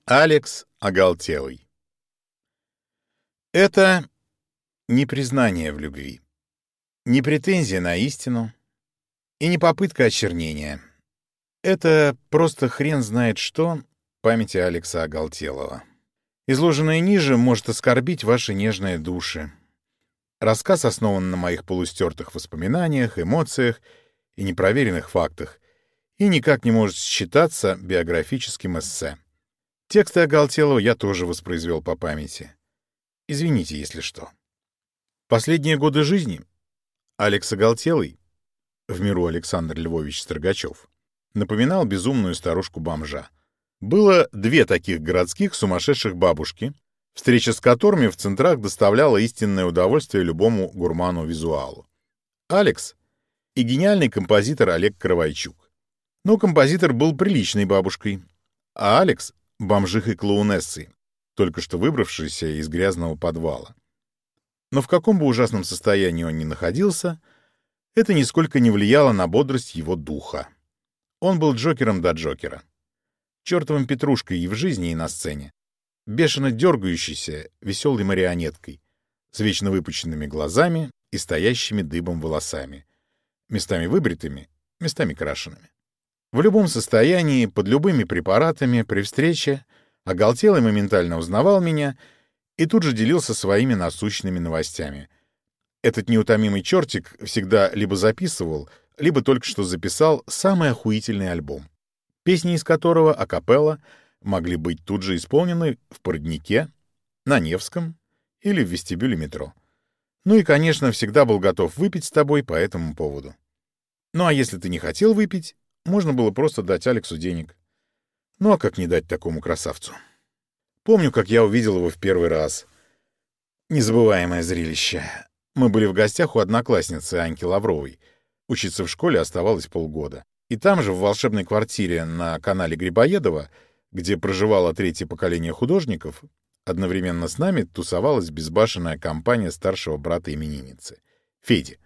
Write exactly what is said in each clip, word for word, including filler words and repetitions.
Алекс Оголтелый. Это не признание в любви, не претензия на истину и не попытка очернения. Это просто хрен знает что памяти Алекса Оголтелого. Изложенное ниже может оскорбить ваши нежные души. Рассказ основан на моих полустертых воспоминаниях, эмоциях и непроверенных фактах и никак не может считаться биографическим эссе. Тексты Оголтелого я тоже воспроизвел по памяти. Извините, если что. Последние годы жизни Алекс Оголтелый, в миру Александр Львович Строгачев, напоминал безумную старушку-бомжа. Было две таких городских сумасшедших бабушки, встреча с которыми в центрах доставляла истинное удовольствие любому гурману-визуалу. Алекс и гениальный композитор Олег Каравайчук. Но композитор был приличной бабушкой, а Алекс — бомжихой-клоунессой, только что выбравшейся из грязного подвала. Но в каком бы ужасном состоянии он ни находился, это нисколько не влияло на бодрость его духа. Он был Джокером до Джокера. Чертовым петрушкой и в жизни, и на сцене. Бешено дергающейся, веселой марионеткой, с вечно выпученными глазами и стоящими дыбом волосами, местами выбритыми, местами крашенными. В любом состоянии, под любыми препаратами, при встрече Оголтелый моментально узнавал меня и тут же делился своими насущными новостями. Этот неутомимый чертик всегда либо записывал, либо только что записал самый охуительный альбом, песни из которого акапелла могли быть тут же исполнены в Породнике, на Невском или в вестибюле метро. Ну и, конечно, всегда был готов выпить с тобой по этому поводу. Ну а если ты не хотел выпить, можно было просто дать Алексу денег. Ну а как не дать такому красавцу? Помню, как я увидел его в первый раз. Незабываемое зрелище. Мы были в гостях у одноклассницы Аньки Лавровой. Учиться в школе оставалось полгода. И там же, в волшебной квартире на канале Грибоедова, где проживало третье поколение художников, одновременно с нами тусовалась безбашенная компания старшего брата именинницы — Феди.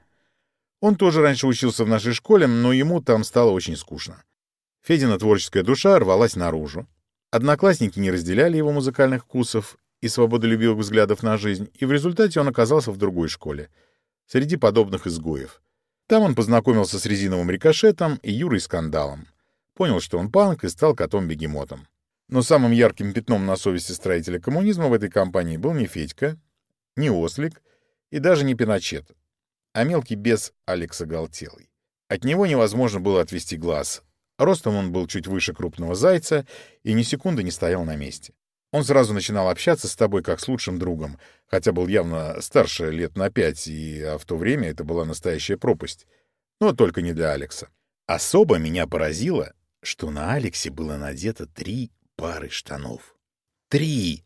Он тоже раньше учился в нашей школе, но ему там стало очень скучно. Федина творческая душа рвалась наружу. Одноклассники не разделяли его музыкальных вкусов и свободолюбивых взглядов на жизнь, и в результате он оказался в другой школе, среди подобных изгоев. Там он познакомился с Резиновым Рикошетом и Юрой Скандалом. Понял, что он панк, и стал котом-бегемотом. Но самым ярким пятном на совести строителя коммунизма в этой компании был не Федька, не Ослик и даже не Пиночет, а мелкий бес Алекс Оголтелый. От него невозможно было отвести глаз. Ростом он был чуть выше крупного зайца и ни секунды не стоял на месте. Он сразу начинал общаться с тобой как с лучшим другом, хотя был явно старше лет на пять, и а в то время это была настоящая пропасть. Но только не для Алекса. Особо меня поразило, что на Алексе было надето три пары штанов. Три!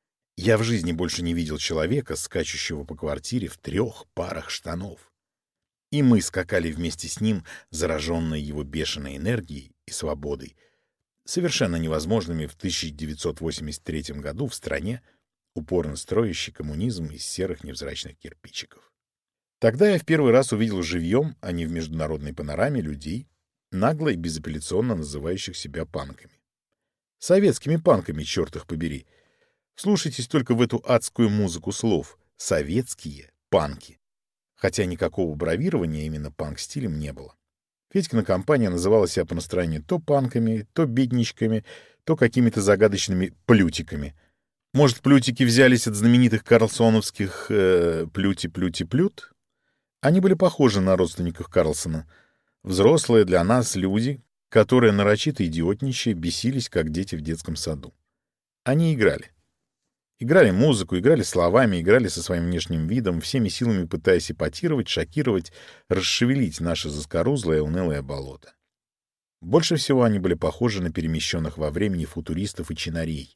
Я в жизни больше не видел человека, скачущего по квартире в трех парах штанов. И мы скакали вместе с ним, зараженные его бешеной энергией и свободой, совершенно невозможными в тысяча девятьсот восемьдесят третьем году в стране, упорно строящей коммунизм из серых невзрачных кирпичиков. Тогда я в первый раз увидел живьем, а не в международной панораме, людей, нагло и безапелляционно называющих себя панками. Советскими панками, черт их побери. Слушайтесь только в эту адскую музыку слов «советские панки». Хотя никакого бравирования именно панк-стилем не было. Федькина компания называла себя по настроению то панками, то бедничками, то какими-то загадочными плютиками. Может, плютики взялись от знаменитых карлсоновских э, «плюти-плюти-плют»? Они были похожи на родственников Карлсона. Взрослые для нас люди, которые нарочито идиотничая бесились, как дети в детском саду. Они играли. Играли музыку, играли словами, играли со своим внешним видом, всеми силами пытаясь эпатировать, шокировать, расшевелить наше заскорузлое и унылое болото. Больше всего они были похожи на перемещенных во времени футуристов и чинарей.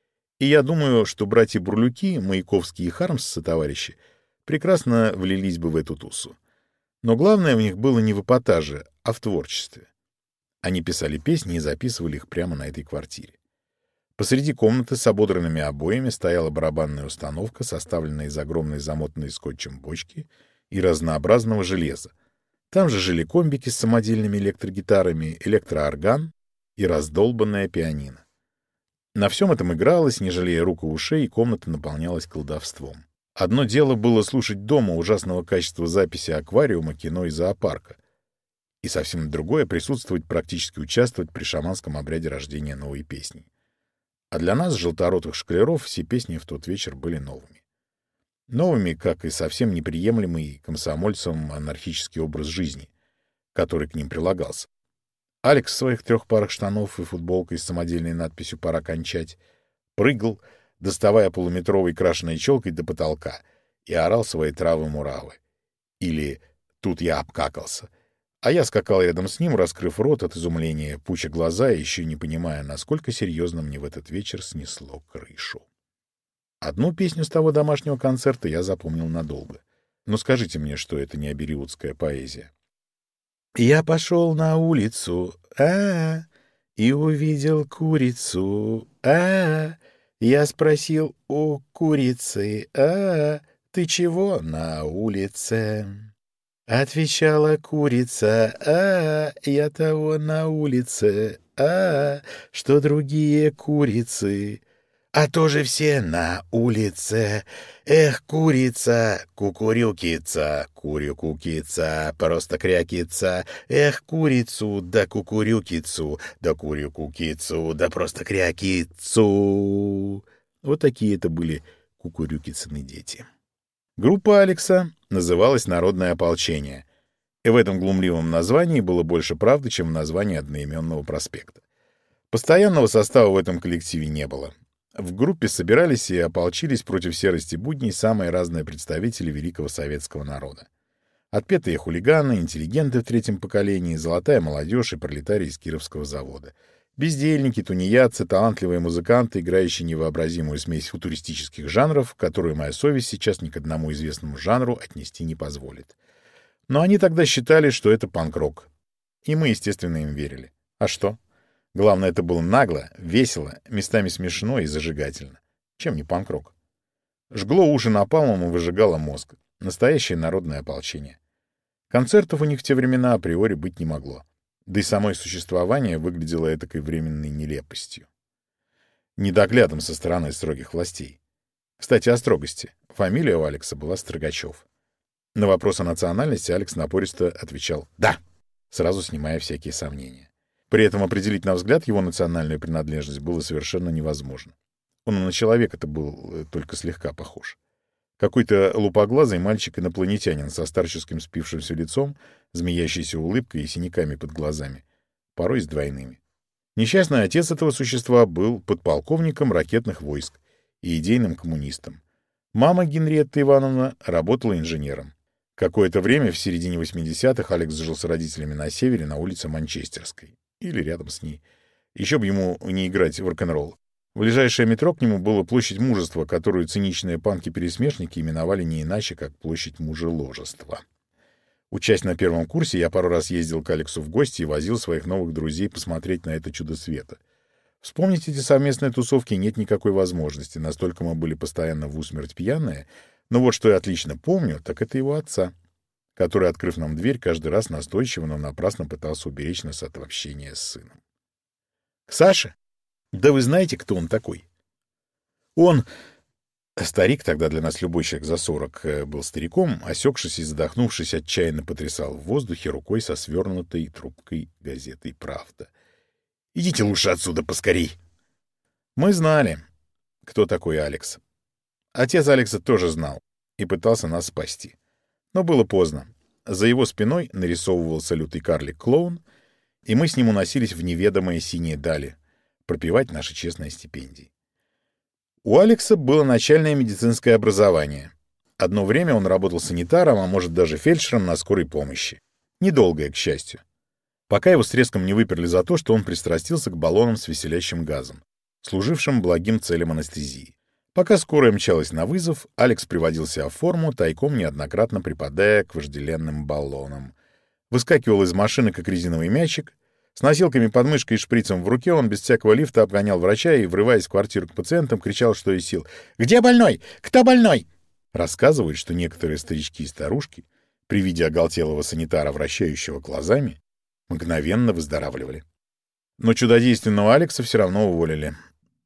И я думаю, что братья Бурлюки, Маяковский и Хармс, товарищи, прекрасно влились бы в эту тусу. Но главное в них было не в эпатаже, а в творчестве. Они писали песни и записывали их прямо на этой квартире. Посреди комнаты с ободранными обоями стояла барабанная установка, составленная из огромной замотанной скотчем бочки и разнообразного железа. Там же жили комбики с самодельными электрогитарами, электроорган и раздолбанная пианино. На всем этом игралось, не жалея рук и ушей, и комната наполнялась колдовством. Одно дело было слушать дома ужасного качества записи аквариума, кино и зоопарка. И совсем другое — присутствовать, практически участвовать при шаманском обряде рождения новой песни. А для нас, желторотых школяров, все песни в тот вечер были новыми. Новыми, как и совсем неприемлемый комсомольцам анархический образ жизни, который к ним прилагался. Алекс в своих трех парах штанов и футболкой с самодельной надписью «Пора кончать» прыгал, доставая полуметровой крашеной челкой до потолка, и орал свои травы-муравы. Или «Тут я обкакался». А я скакал рядом с ним, раскрыв рот от изумления, пуча глаза и еще не понимая, насколько серьезно мне в этот вечер снесло крышу. Одну песню с того домашнего концерта я запомнил надолго. Но скажите мне, что это не абериутская поэзия. Я пошел на улицу, а, и увидел курицу, а, я спросил у курицы, а, ты чего на улице? Отвечала курица, а, я того на улице, а, что другие курицы, а тоже все на улице. Эх, курица, кукурюкица, курюкукица, просто крякица. Эх, курицу, да кукурюкицу, да курюкукицу, да просто крякицу. Вот такие это были кукурюкицыны дети. Группа Алекса называлась «Народное ополчение», и в этом глумливом названии было больше правды, чем в названии одноименного проспекта. Постоянного состава в этом коллективе не было. В группе собирались и ополчились против серости будней самые разные представители великого советского народа. Отпетые хулиганы, интеллигенты в третьем поколении, золотая молодежь и пролетарии из Кировского завода. Бездельники, тунеядцы, талантливые музыканты, играющие невообразимую смесь футуристических жанров, которую моя совесть сейчас ни к одному известному жанру отнести не позволит. Но они тогда считали, что это панк-рок. И мы, естественно, им верили. А что? Главное, это было нагло, весело, местами смешно и зажигательно. Чем не панк-рок? Жгло уши напалмом и выжигало мозг. Настоящее народное ополчение. Концертов у них в те времена априори быть не могло. Да и само их существование выглядело этакой временной нелепостью. Недоглядом со стороны строгих властей. Кстати, о строгости. Фамилия у Алекса была Строгачев. На вопрос о национальности Алекс напористо отвечал «да», сразу снимая всякие сомнения. При этом определить на взгляд его национальную принадлежность было совершенно невозможно. Он на человека-то был только слегка похож. Какой-то лупоглазый мальчик-инопланетянин со старческим спившимся лицом, змеящейся улыбкой и синяками под глазами, порой с двойными. Несчастный отец этого существа был подполковником ракетных войск и идейным коммунистом. Мама Генриетта Ивановна работала инженером. Какое-то время в середине восьмидесятых Алекс жил с родителями на севере на улице Манчестерской. Или рядом с ней. Еще бы ему не играть в рок-н-ролл. Ближайшее метро к нему было площадь Мужества, которую циничные панки-пересмешники именовали не иначе, как площадь Мужеложества. Учась на первом курсе, я пару раз ездил к Алексу в гости и возил своих новых друзей посмотреть на это чудо света. Вспомнить эти совместные тусовки нет никакой возможности, настолько мы были постоянно в усмерть пьяные, но вот что я отлично помню, так это его отца, который, открыв нам дверь, каждый раз настойчиво, но напрасно пытался уберечь нас от общения с сыном. — К Саше? Да вы знаете, кто он такой? Он... Старик, тогда для нас любой человек за сорок, был стариком, осекшись и задохнувшись, отчаянно потрясал в воздухе рукой со свернутой трубкой газетой «Правда». — Идите лучше отсюда поскорей. Мы знали, кто такой Алекс. Отец Алекса тоже знал и пытался нас спасти. Но было поздно. За его спиной нарисовывался лютый карлик-клоун, и мы с ним уносились в неведомые синие дали пропивать наши честные стипендии. У Алекса было начальное медицинское образование. Одно время он работал санитаром, а может даже фельдшером на скорой помощи. Недолгое, к счастью. Пока его с треском не выперли за то, что он пристрастился к баллонам с веселящим газом, служившим благим целям анестезии. Пока скорая мчалась на вызов, Алекс приводил себя в форму, тайком неоднократно припадая к вожделенным баллонам. Выскакивал из машины, как резиновый мячик. С носилками под мышкой и шприцем в руке он без всякого лифта обгонял врача и, врываясь в квартиру к пациентам, кричал, что из сил: «Где больной? Кто больной?» Рассказывают, что некоторые старички и старушки при виде оголтелого санитара, вращающего глазами, мгновенно выздоравливали. Но чудодейственного Алекса все равно уволили.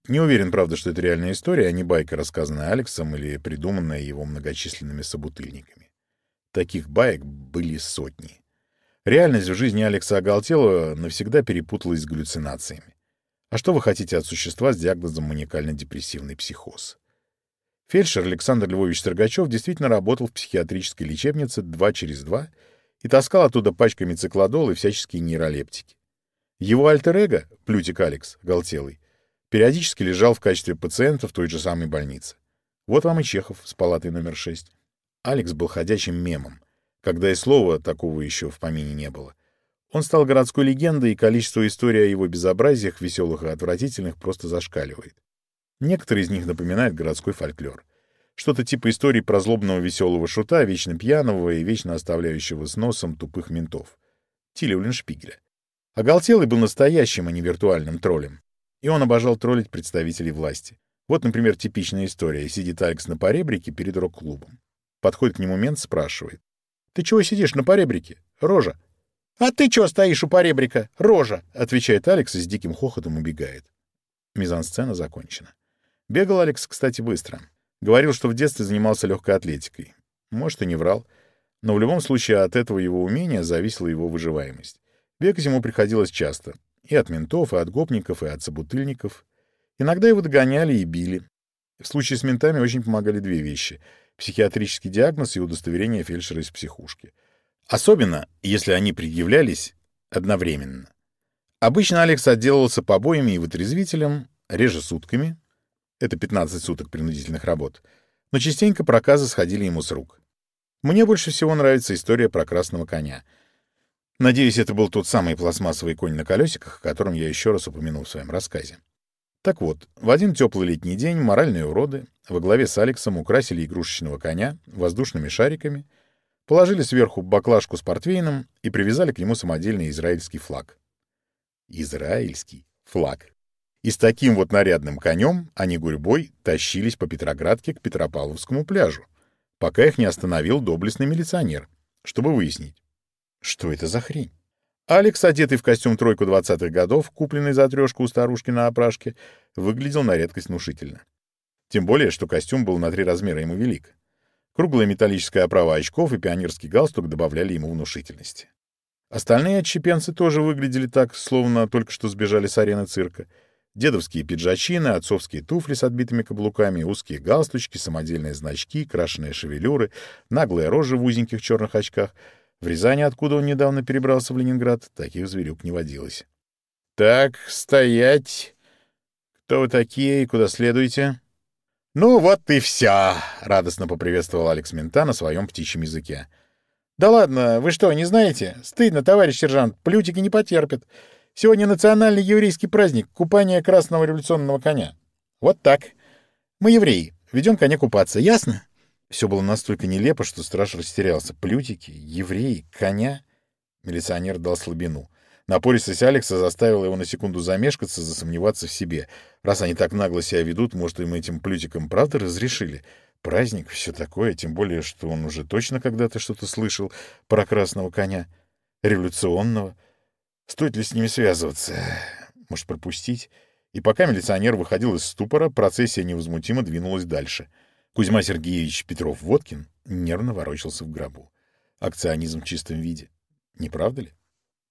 Не уверен, правда, что это реальная история, а не байка, рассказанная Алексом или придуманная его многочисленными собутыльниками. Таких баек были сотни. Реальность в жизни Алекса Оголтелого навсегда перепуталась с галлюцинациями. А что вы хотите от существа с диагнозом маниакально-депрессивный психоз? Фельдшер Александр Львович Строгачев действительно работал в психиатрической лечебнице два через два и таскал оттуда пачками циклодол и всяческие нейролептики. Его альтер-эго, Плютик Алекс Оголтелый, периодически лежал в качестве пациента в той же самой больнице. Вот вам и Чехов с палатой номер шесть. Алекс был ходячим мемом, когда и слова такого еще в помине не было. Он стал городской легендой, и количество историй о его безобразиях, веселых и отвратительных, просто зашкаливает. Некоторые из них напоминают городской фольклор. Что-то типа истории про злобного веселого шута, вечно пьяного и вечно оставляющего с носом тупых ментов. Тиля Уллиншпигеля. Оголтелый был настоящим, а не виртуальным троллем. И он обожал троллить представителей власти. Вот, например, типичная история. Сидит Алекс на поребрике перед рок-клубом. Подходит к нему мент, спрашивает. «Ты чего сидишь на поребрике? Рожа!» «А ты чего стоишь у поребрика? Рожа!» — отвечает Алекс и с диким хохотом убегает. Мизансцена закончена. Бегал Алекс, кстати, быстро. Говорил, что в детстве занимался легкой атлетикой. Может, и не врал. Но в любом случае от этого его умения зависела его выживаемость. Бегать ему приходилось часто. И от ментов, и от гопников, и от собутыльников. Иногда его догоняли и били. В случае с ментами очень помогали две вещи — психиатрический диагноз и удостоверение фельдшера из психушки. Особенно, если они предъявлялись одновременно. Обычно Алекс отделывался побоями и вытрезвителем, реже сутками. Это пятнадцать суток принудительных работ. Но частенько проказы сходили ему с рук. Мне больше всего нравится история про красного коня. Надеюсь, это был тот самый пластмассовый конь на колесиках, о котором я еще раз упомянул в своем рассказе. Так вот, в один теплый летний день моральные уроды во главе с Алексом украсили игрушечного коня воздушными шариками, положили сверху баклажку с портвейном и привязали к нему самодельный израильский флаг. Израильский флаг. И с таким вот нарядным конем они гурьбой тащились по Петроградке к Петропавловскому пляжу, пока их не остановил доблестный милиционер, чтобы выяснить, что это за хрень. Алекс, одетый в костюм тройку двадцатых годов, купленный за трешку у старушки на опрашке, выглядел на редкость внушительно. Тем более, что костюм был на три размера ему велик. Круглая металлическая оправа очков и пионерский галстук добавляли ему внушительности. Остальные отщепенцы тоже выглядели так, словно только что сбежали с арены цирка. Дедовские пиджачины, отцовские туфли с отбитыми каблуками, узкие галстучки, самодельные значки, крашеные шевелюры, наглые рожи в узеньких черных очках. В Рязани, откуда он недавно перебрался в Ленинград, таких зверюк не водилось. — Так, стоять! Кто вы такие и куда следуете? — Ну вот и все! — радостно поприветствовал Алекс мента на своем птичьем языке. — Да ладно, вы что, не знаете? Стыдно, товарищ сержант, плютики не потерпят. Сегодня национальный еврейский праздник — купание красного революционного коня. Вот так. Мы евреи, ведем коня купаться, ясно? Все было настолько нелепо, что страж растерялся. Плютики, евреи, коня. Милиционер дал слабину. Напористость Алекса заставила его на секунду замешкаться, засомневаться в себе. Раз они так нагло себя ведут, может, им этим плютикам правда разрешили? Праздник, все такое, тем более, что он уже точно когда-то что-то слышал про красного коня. Революционного. Стоит ли с ними связываться? Может, пропустить? И пока милиционер выходил из ступора, процессия невозмутимо двинулась дальше. Кузьма Сергеевич Петров-Водкин нервно ворочался в гробу. Акционизм в чистом виде. Не правда ли?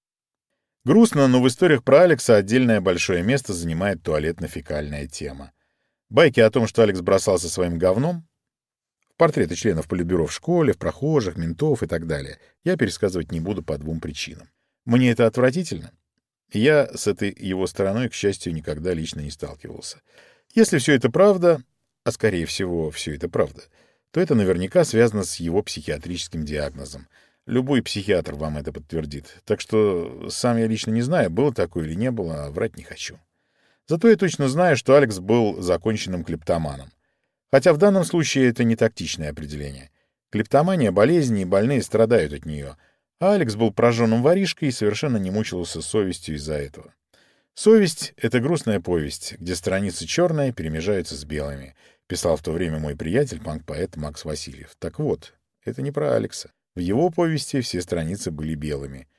Грустно, но в историях про Алекса отдельное большое место занимает туалетно-фекальная тема. Байки о том, что Алекс бросался своим говном, портреты членов политбюро в школе, в прохожих, ментов и так далее, я пересказывать не буду по двум причинам. Мне это отвратительно. Я с этой его стороной, к счастью, никогда лично не сталкивался. Если все это правда, а скорее всего все это правда, то это наверняка связано с его психиатрическим диагнозом. Любой психиатр вам это подтвердит. Так что сам я лично не знаю, было такое или не было, а врать не хочу. Зато я точно знаю, что Алекс был законченным клептоманом. Хотя в данном случае это не тактичное определение. Клептомания — болезнь, и больные страдают от нее. А Алекс был прожженным воришкой и совершенно не мучился совестью из-за этого. «Совесть — это грустная повесть, где страницы черные перемежаются с белыми», писал в то время мой приятель, панк-поэт Макс Васильев. Так вот, это не про Алекса. В его повести все страницы были белыми.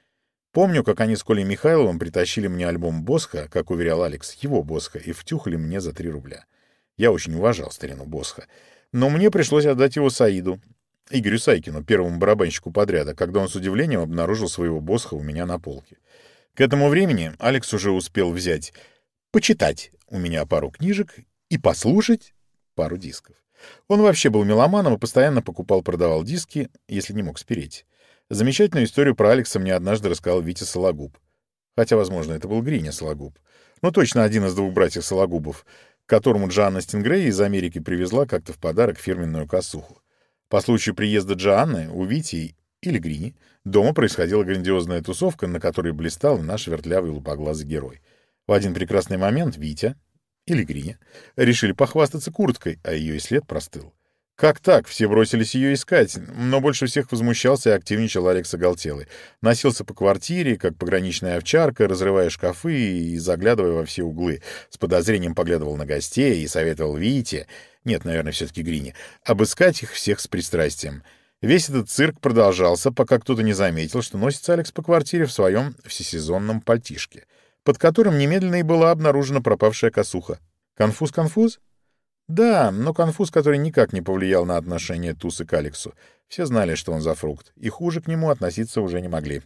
Помню, как они с Колей Михайловым притащили мне альбом Босха, как уверял Алекс, его Босха, и втюхали мне за три рубля. Я очень уважал старину Босха. Но мне пришлось отдать его Саиду, Игорю Сайкину, первому барабанщику подряда, когда он с удивлением обнаружил своего Босха у меня на полке. К этому времени Алекс уже успел взять, почитать у меня пару книжек и послушать пару дисков. Он вообще был меломаном и постоянно покупал-продавал диски, если не мог спереть. Замечательную историю про Алекса мне однажды рассказал Витя Сологуб. Хотя, возможно, это был Гриня Сологуб. Но точно один из двух братьев Сологубов, к которому Джоанна Стингрей из Америки привезла как-то в подарок фирменную косуху. По случаю приезда Джоанны у Вити или Грини дома происходила грандиозная тусовка, на которой блистал наш вертлявый лупоглазый герой. В один прекрасный момент Витя или Гриня решили похвастаться курткой, а ее и след простыл. Как так? Все бросились ее искать, но больше всех возмущался и активничал Алекс Оголтелый. Носился по квартире, как пограничная овчарка, разрывая шкафы и заглядывая во все углы. С подозрением поглядывал на гостей и советовал Вите, нет, наверное, все-таки Грине, обыскать их всех с пристрастием. Весь этот цирк продолжался, пока кто-то не заметил, что носится Алекс по квартире в своем всесезонном пальтишке, под которым немедленно и была обнаружена пропавшая косуха. Конфуз-конфуз? Да, но конфуз, который никак не повлиял на отношение Тусы к Алексу. Все знали, что он за фрукт, и хуже к нему относиться уже не могли.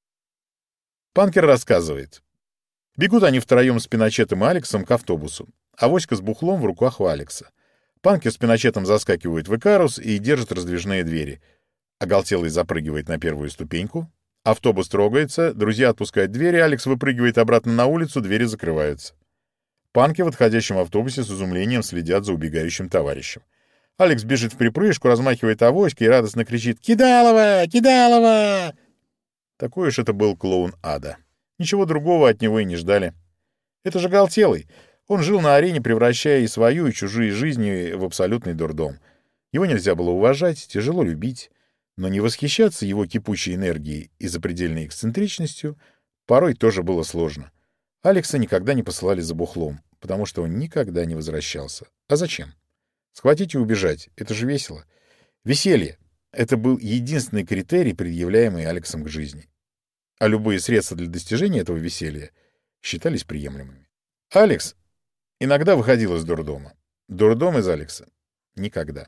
Панкер рассказывает. Бегут они втроем с Пиночетом и Алексом к автобусу. Авоська с бухлом в руках у Алекса. Панкер с Пиночетом заскакивают в Икарус и держат раздвижные двери. Оголтелый запрыгивает на первую ступеньку. Автобус трогается, друзья отпускают двери, Алекс выпрыгивает обратно на улицу, двери закрываются. Панки в отходящем автобусе с изумлением следят за убегающим товарищем. Алекс бежит в припрыжку, размахивает авоськой и радостно кричит «Кидалова! Кидалова!». Такой уж это был клоун ада. Ничего другого от него и не ждали. Это же Оголтелый. Он жил на арене, превращая и свою, и чужие жизни в абсолютный дурдом. Его нельзя было уважать, тяжело любить, но не восхищаться его кипучей энергией и запредельной эксцентричностью порой тоже было сложно. Алекса никогда не посылали за бухлом, потому что он никогда не возвращался. А зачем? Схватить и убежать — это же весело. Веселье — это был единственный критерий, предъявляемый Алексом к жизни. А любые средства для достижения этого веселья считались приемлемыми. Алекс иногда выходил из дурдома. Дурдом из Алекса — никогда.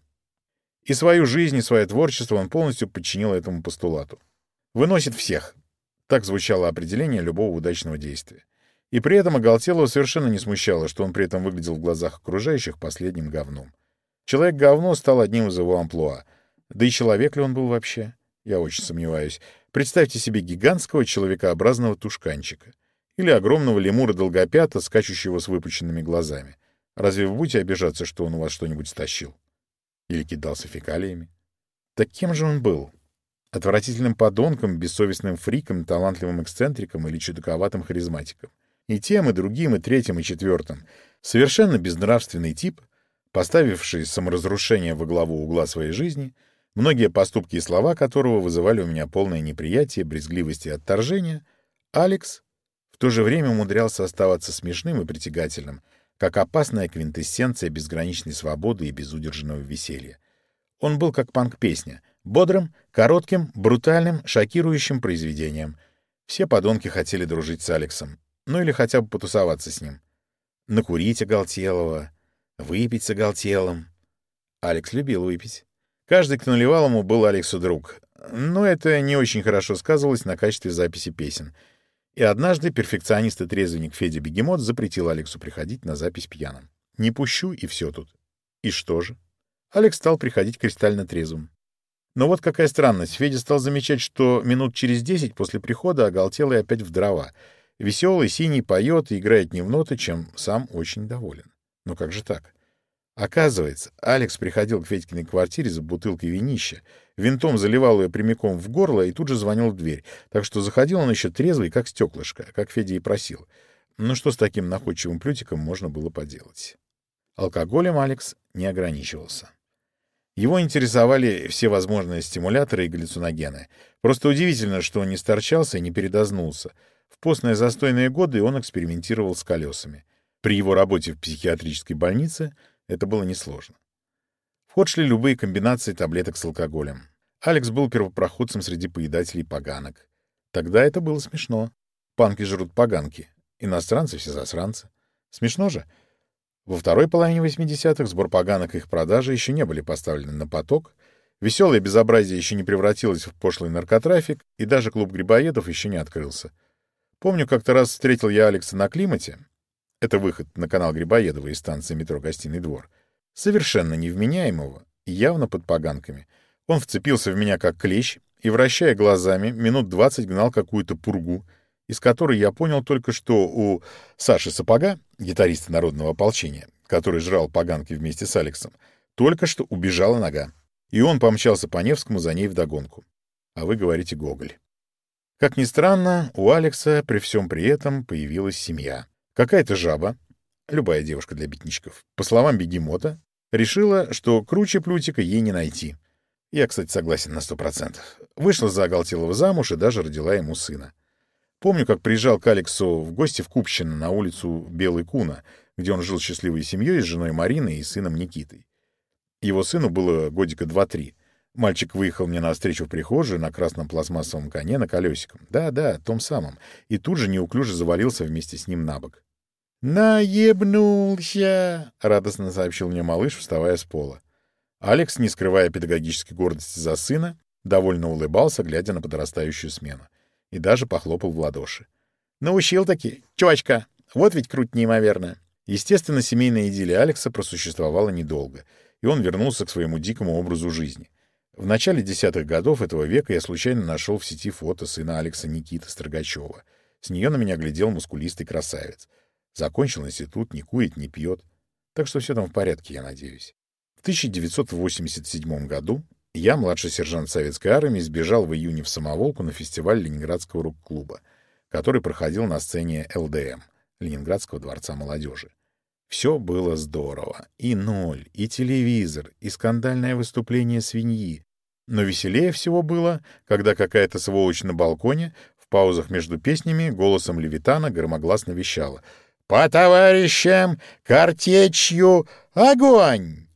И свою жизнь, и свое творчество он полностью подчинил этому постулату. «Выносит всех». Так звучало определение любого удачного действия. И при этом Оголтелого совершенно не смущало, что он при этом выглядел в глазах окружающих последним говном. Человек-говно стал одним из его амплуа. Да и человек ли он был вообще? Я очень сомневаюсь. Представьте себе гигантского человекообразного тушканчика. Или огромного лемура-долгопята, скачущего с выпученными глазами. Разве вы будете обижаться, что он у вас что-нибудь стащил? Или кидался фекалиями? Так кем же он был? Отвратительным подонком, бессовестным фриком, талантливым эксцентриком или чудаковатым харизматиком? И тем, и другим, и третьим, и четвертым. Совершенно безнравственный тип, поставивший саморазрушение во главу угла своей жизни, многие поступки и слова которого вызывали у меня полное неприятие, брезгливость и отторжение, Алекс в то же время умудрялся оставаться смешным и притягательным, как опасная квинтэссенция безграничной свободы и безудержного веселья. Он был как панк-песня, бодрым, коротким, брутальным, шокирующим произведением. Все подонки хотели дружить с Алексом. Ну или хотя бы потусоваться с ним. Накурить Оголтелого, выпить с Оголтелым. Алекс любил выпить. Каждый, кто наливал ему, был Алексу друг. Но это не очень хорошо сказывалось на качестве записи песен. И однажды перфекционист и трезвенник Федя Бегемот запретил Алексу приходить на запись пьяным. Не пущу, и все тут. И что же? Алекс стал приходить кристально трезвым. Но вот какая странность. Федя стал замечать, что минут через десять после прихода Оголтелый опять в дрова. Веселый, синий, поет и играет не в ноты, чем сам очень доволен. Но как же так? Оказывается, Алекс приходил к Федькиной квартире за бутылкой винища, винтом заливал ее прямиком в горло и тут же звонил в дверь. Так что заходил он еще трезвый, как стеклышко, как Федя и просил. Ну что с таким находчивым плютиком можно было поделать? Алкоголем Алекс не ограничивался. Его интересовали все возможные стимуляторы и галлюциногены. Просто удивительно, что он не сторчался и не передознулся. В постные застойные годы он экспериментировал с колесами. При его работе в психиатрической больнице это было несложно. В ход шли любые комбинации таблеток с алкоголем. Алекс был первопроходцем среди поедателей поганок. Тогда это было смешно. Панки жрут поганки. Иностранцы все засранцы. Смешно же? Во второй половине восьмидесятых сбор поганок и их продажи еще не были поставлены на поток, веселое безобразие еще не превратилось в пошлый наркотрафик, и даже клуб грибоедов еще не открылся. Помню, как-то раз встретил я Алекса на Климате, это выход на канал Грибоедова из станции метро «Гостиный двор», совершенно невменяемого и явно под поганками. Он вцепился в меня как клещ и, вращая глазами, минут двадцать гнал какую-то пургу, из которой я понял только, что у Саши Сапога, гитариста народного ополчения, который жрал поганки вместе с Алексом, только что убежала нога, и он помчался по Невскому за ней вдогонку. А вы говорите Гоголь. Как ни странно, у Алекса при всем при этом появилась семья. Какая-то жаба, любая девушка для битничков, по словам Бегемота, решила, что круче Плютика ей не найти. Я, кстати, согласен на сто процентов. Вышла за Оголтелого замуж и даже родила ему сына. Помню, как приезжал к Алексу в гости в Купчино на улицу Белый Куна, где он жил счастливой семьей с женой Мариной и сыном Никитой. Его сыну было годика два-три. Мальчик выехал мне навстречу в прихожую на красном пластмассовом коне на колесиком. Да-да, том самом. И тут же неуклюже завалился вместе с ним на бок. «Наебнулся!» — радостно сообщил мне малыш, вставая с пола. Алекс, не скрывая педагогической гордости за сына, довольно улыбался, глядя на подрастающую смену. И даже похлопал в ладоши. «Научил-таки, чувачка! Вот ведь круть неимоверно!» Естественно, семейная идиллия Алекса просуществовала недолго, и он вернулся к своему дикому образу жизни. В начале десятых годов этого века я случайно нашел в сети фото сына Алекса Никиты Строгачева. С нее на меня глядел мускулистый красавец. Закончил институт, не курит, не пьет. Так что все там в порядке, я надеюсь. В тысяча девятьсот восемьдесят седьмом году я, младший сержант Советской армии, сбежал в июне в Самоволку на фестиваль Ленинградского рок-клуба, который проходил на сцене эл дэ эм, Ленинградского дворца молодежи. Все было здорово. И ноль, и телевизор, и скандальное выступление свиньи. Но веселее всего было, когда какая-то сволочь на балконе в паузах между песнями голосом Левитана громогласно вещала: «По товарищам картечью огонь!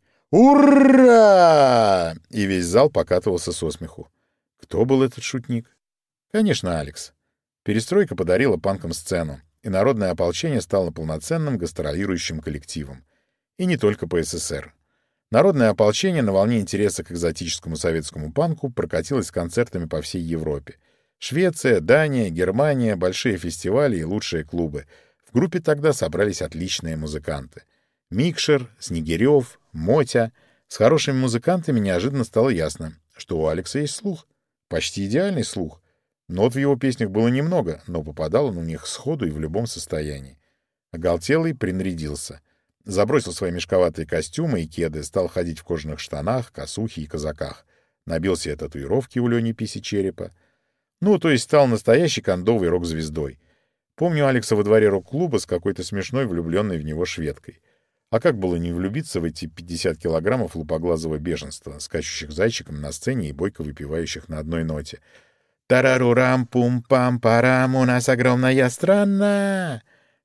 Ура!» И весь зал покатывался со смеху. Кто был этот шутник? Конечно, Алекс. Перестройка подарила панкам сцену, и народное ополчение стало полноценным гастролирующим коллективом. И не только по эс эс эр. Народное ополчение на волне интереса к экзотическому советскому панку прокатилось с концертами по всей Европе. Швеция, Дания, Германия, большие фестивали и лучшие клубы. В группе тогда собрались отличные музыканты. Микшер, Снегирев, Мотя. С хорошими музыкантами неожиданно стало ясно, что у Алекса есть слух. Почти идеальный слух. Нот в его песнях было немного, но попадал он у них сходу и в любом состоянии. Оголтелый принарядился. Забросил свои мешковатые костюмы и кеды, стал ходить в кожаных штанах, косухе и казаках. Набил себе татуировки у Лени Писи черепа. Ну, то есть стал настоящей кондовой рок-звездой. Помню Алекса во дворе рок-клуба с какой-то смешной влюбленной в него шведкой. А как было не влюбиться в эти пятьдесят килограммов лупоглазого беженства, скачущих зайчиком на сцене и бойко выпивающих на одной ноте? «Тарарурам-пум-пам-парам, у нас огромная страна!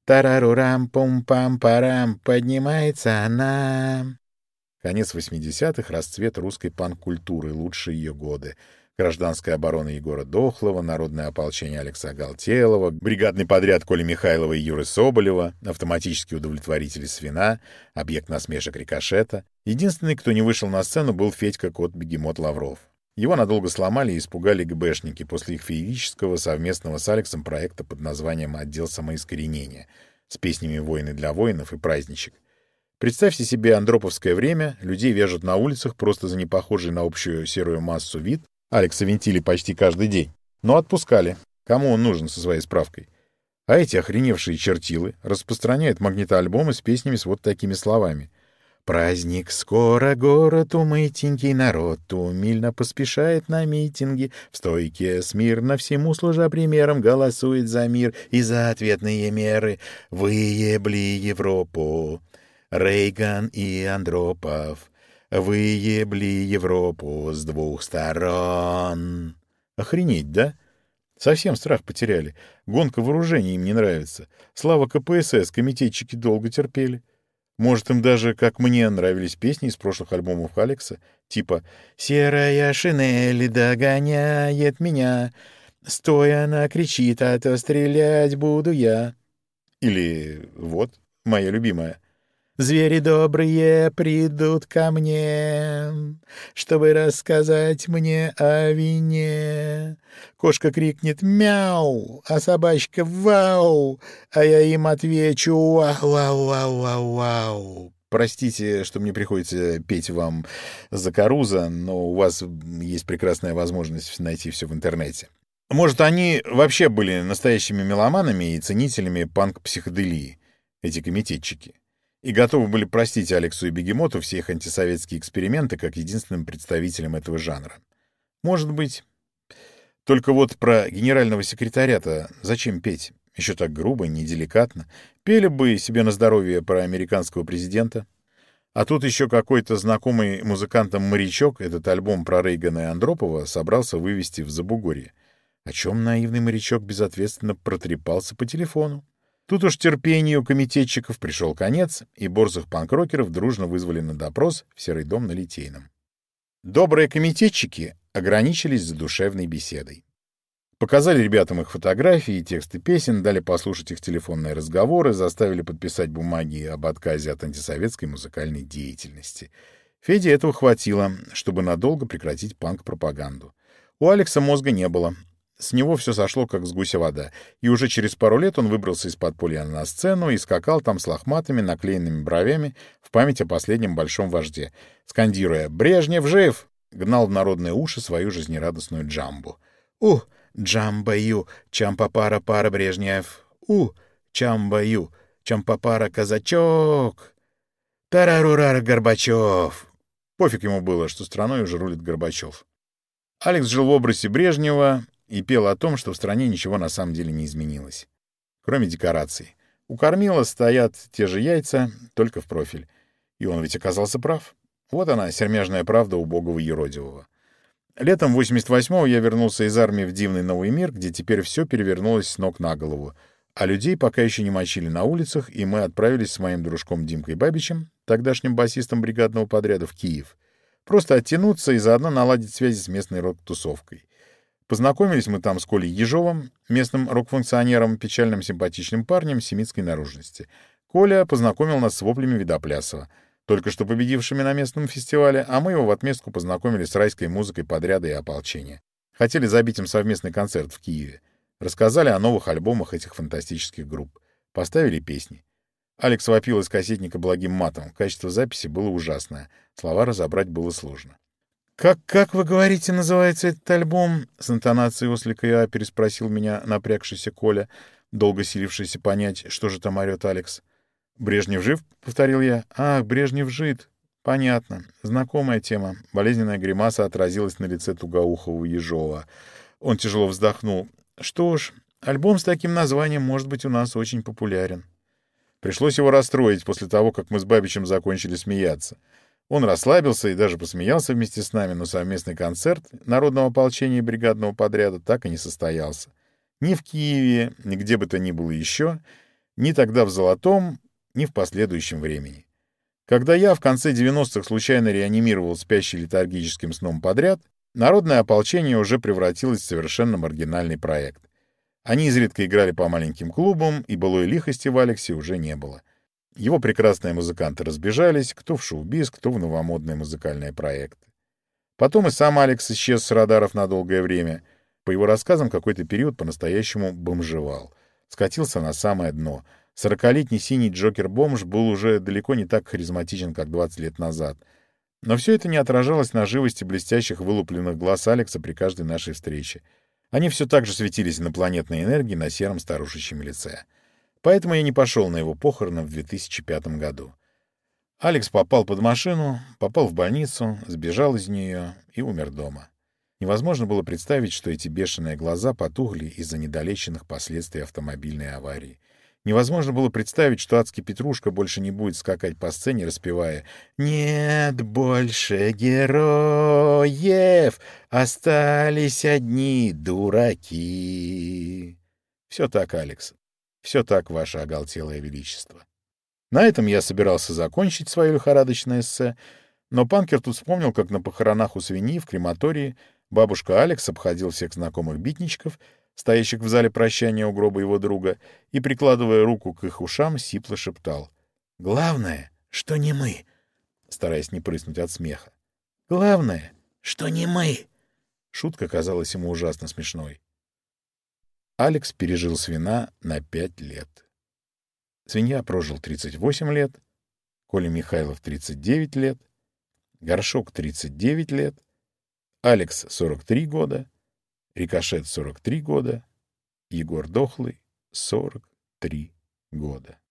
Тарарурам-пум-пам-парам, поднимается она!» Конец восьмидесятых, расцвет русской панк-культуры, лучшие ее годы. Гражданская оборона Егора Дохлова, народное ополчение Алекса Оголтелого, бригадный подряд Коли Михайлова и Юры Соболева, автоматические удовлетворители свина, объект насмешек Рикошета. Единственный, кто не вышел на сцену, был Федька Кот Бегемот Лавров. Его надолго сломали и испугали ГБшники после их феерического совместного с Алексом проекта под названием «Отдел самоискоренения» с песнями «Войны для воинов» и «Праздничек». Представьте себе андроповское время, людей вяжут на улицах просто за непохожий на общую серую массу вид. Алекса винтили почти каждый день, но отпускали. Кому он нужен со своей справкой? А эти охреневшие чертилы распространяют магнитоальбомы с песнями с вот такими словами. «Праздник скоро, город умытенький, народ умильно поспешает на митинги, в стойке смирно всему служа примером голосует за мир и за ответные меры. Выебли Европу, Рейган и Андропов, выебли Европу с двух сторон». Охренеть, да? Совсем страх потеряли. Гонка вооружений им не нравится. Слава ка пэ эс эс, комитетчики долго терпели. Может, им даже, как мне, нравились песни из прошлых альбомов Алекса, типа «Серая шинель догоняет меня», Стоя она кричит, а то стрелять буду я. Или вот, моя любимая. Звери добрые придут ко мне, чтобы рассказать мне о вине. Кошка крикнет «мяу», а собачка «вау», а я им отвечу «вау-вау-вау-вау-вау». Простите, что мне приходится петь вам за Каруза, но у вас есть прекрасная возможность найти все в интернете. Может, они вообще были настоящими меломанами и ценителями панк-психоделии, эти комитетчики, и готовы были простить Алексу и Бегемоту все их антисоветские эксперименты как единственным представителям этого жанра. Может быть. Только вот про генерального секретаря-то зачем петь? Еще так грубо, неделикатно. Пели бы себе на здоровье про американского президента. А тут еще какой-то знакомый музыкантам морячок этот альбом про Рейгана и Андропова собрался вывести в Забугорье, о чем наивный морячок безответственно протрепался по телефону. Тут уж терпению комитетчиков пришел конец, и борзых панк-рокеров дружно вызвали на допрос в Серый дом на Литейном. Добрые комитетчики ограничились задушевной беседой. Показали ребятам их фотографии и тексты песен, дали послушать их телефонные разговоры, заставили подписать бумаги об отказе от антисоветской музыкальной деятельности. Феде этого хватило, чтобы надолго прекратить панк-пропаганду. У Алекса мозга не было. С него все сошло, как с гуся вода, и уже через пару лет он выбрался из подполья на сцену и скакал там с лохматыми наклеенными бровями в память о последнем большом вожде. Скандируя «Брежнев жив!», гнал в народные уши свою жизнерадостную джамбу. «У, джамбаю, чампапара пара Брежнев! У, чамбаю, чампапара казачок! Тарарурар Горбачев!» Пофиг ему было, что страной уже рулит Горбачев. Алекс жил в образе Брежнева и пел о том, что в стране ничего на самом деле не изменилось. Кроме декораций. У кормила стоят те же яйца, только в профиль. И он ведь оказался прав. Вот она, сермяжная правда убогого Еродивого. Летом восемьдесят восьмого я вернулся из армии в дивный новый мир, где теперь все перевернулось с ног на голову. А людей пока еще не мочили на улицах, и мы отправились с моим дружком Димкой Бабичем, тогдашним басистом бригадного подряда, в Киев. Просто оттянуться и заодно наладить связи с местной рок-тусовкой. Познакомились мы там с Колей Ежовым, местным рок-функционером, печальным симпатичным парнем семитской наружности. Коля познакомил нас с воплями Видоплясова, только что победившими на местном фестивале, а мы его в отместку познакомили с райской музыкой подряда и ополчения. Хотели забить им совместный концерт в Киеве. Рассказали о новых альбомах этих фантастических групп. Поставили песни. Алекс вопил из кассетника благим матом. Качество записи было ужасное. Слова разобрать было сложно. «Как, как вы говорите, называется этот альбом?» — с интонацией ослика Я переспросил меня напрягшийся Коля, долго силившийся понять, что же там орет Алекс. «Брежнев жив?» — повторил я. «Ах, Брежнев жив. Понятно. Знакомая тема». Болезненная гримаса отразилась на лице тугоухого Ежова. Он тяжело вздохнул. «Что ж, альбом с таким названием может быть у нас очень популярен». Пришлось его расстроить после того, как мы с Бабичем закончили смеяться. Он расслабился и даже посмеялся вместе с нами, но совместный концерт народного ополчения и бригадного подряда так и не состоялся. Ни в Киеве, ни где бы то ни было еще, ни тогда в Золотом, ни в последующем времени. Когда я в конце девяностых случайно реанимировал спящий летаргическим сном подряд, народное ополчение уже превратилось в совершенно маргинальный проект. Они изредка играли по маленьким клубам, и былой лихости в Алексе уже не было. Его прекрасные музыканты разбежались, кто в шоу-биз, кто в новомодные музыкальные проекты. Потом и сам Алекс исчез с радаров на долгое время. По его рассказам, какой-то период по-настоящему бомжевал. Скатился на самое дно. Сорокалетний синий Джокер-бомж был уже далеко не так харизматичен, как двадцать лет назад. Но все это не отражалось на живости блестящих вылупленных глаз Алекса при каждой нашей встрече. Они все так же светились инопланетной энергией на сером старушечьем лице. Поэтому я не пошел на его похороны в две тысячи пятом году. Алекс попал под машину, попал в больницу, сбежал из нее и умер дома. Невозможно было представить, что эти бешеные глаза потухли из-за недолеченных последствий автомобильной аварии. Невозможно было представить, что адский Петрушка больше не будет скакать по сцене, распевая «Нет больше героев, остались одни дураки». Все так, Алекс. Все так, ваше оголтелое величество. На этом я собирался закончить свое лихорадочное эссе, но панкер тут вспомнил, как на похоронах у свиньи в крематории Бабушка Алекс обходил всех знакомых битничков, стоящих в зале прощания у гроба его друга, и, прикладывая руку к их ушам, сипло шептал: «Главное, что не мы», стараясь не прыснуть от смеха. «Главное, что не мы». Шутка казалась ему ужасно смешной. Алекс пережил свина на пять лет. Свинья прожил тридцать восемь лет, Коля Михайлов — тридцать девять лет, Горшок — тридцать девять лет, Алекс — сорок три года, Рикошет — сорок три года, Егор Дохлый — сорок три года.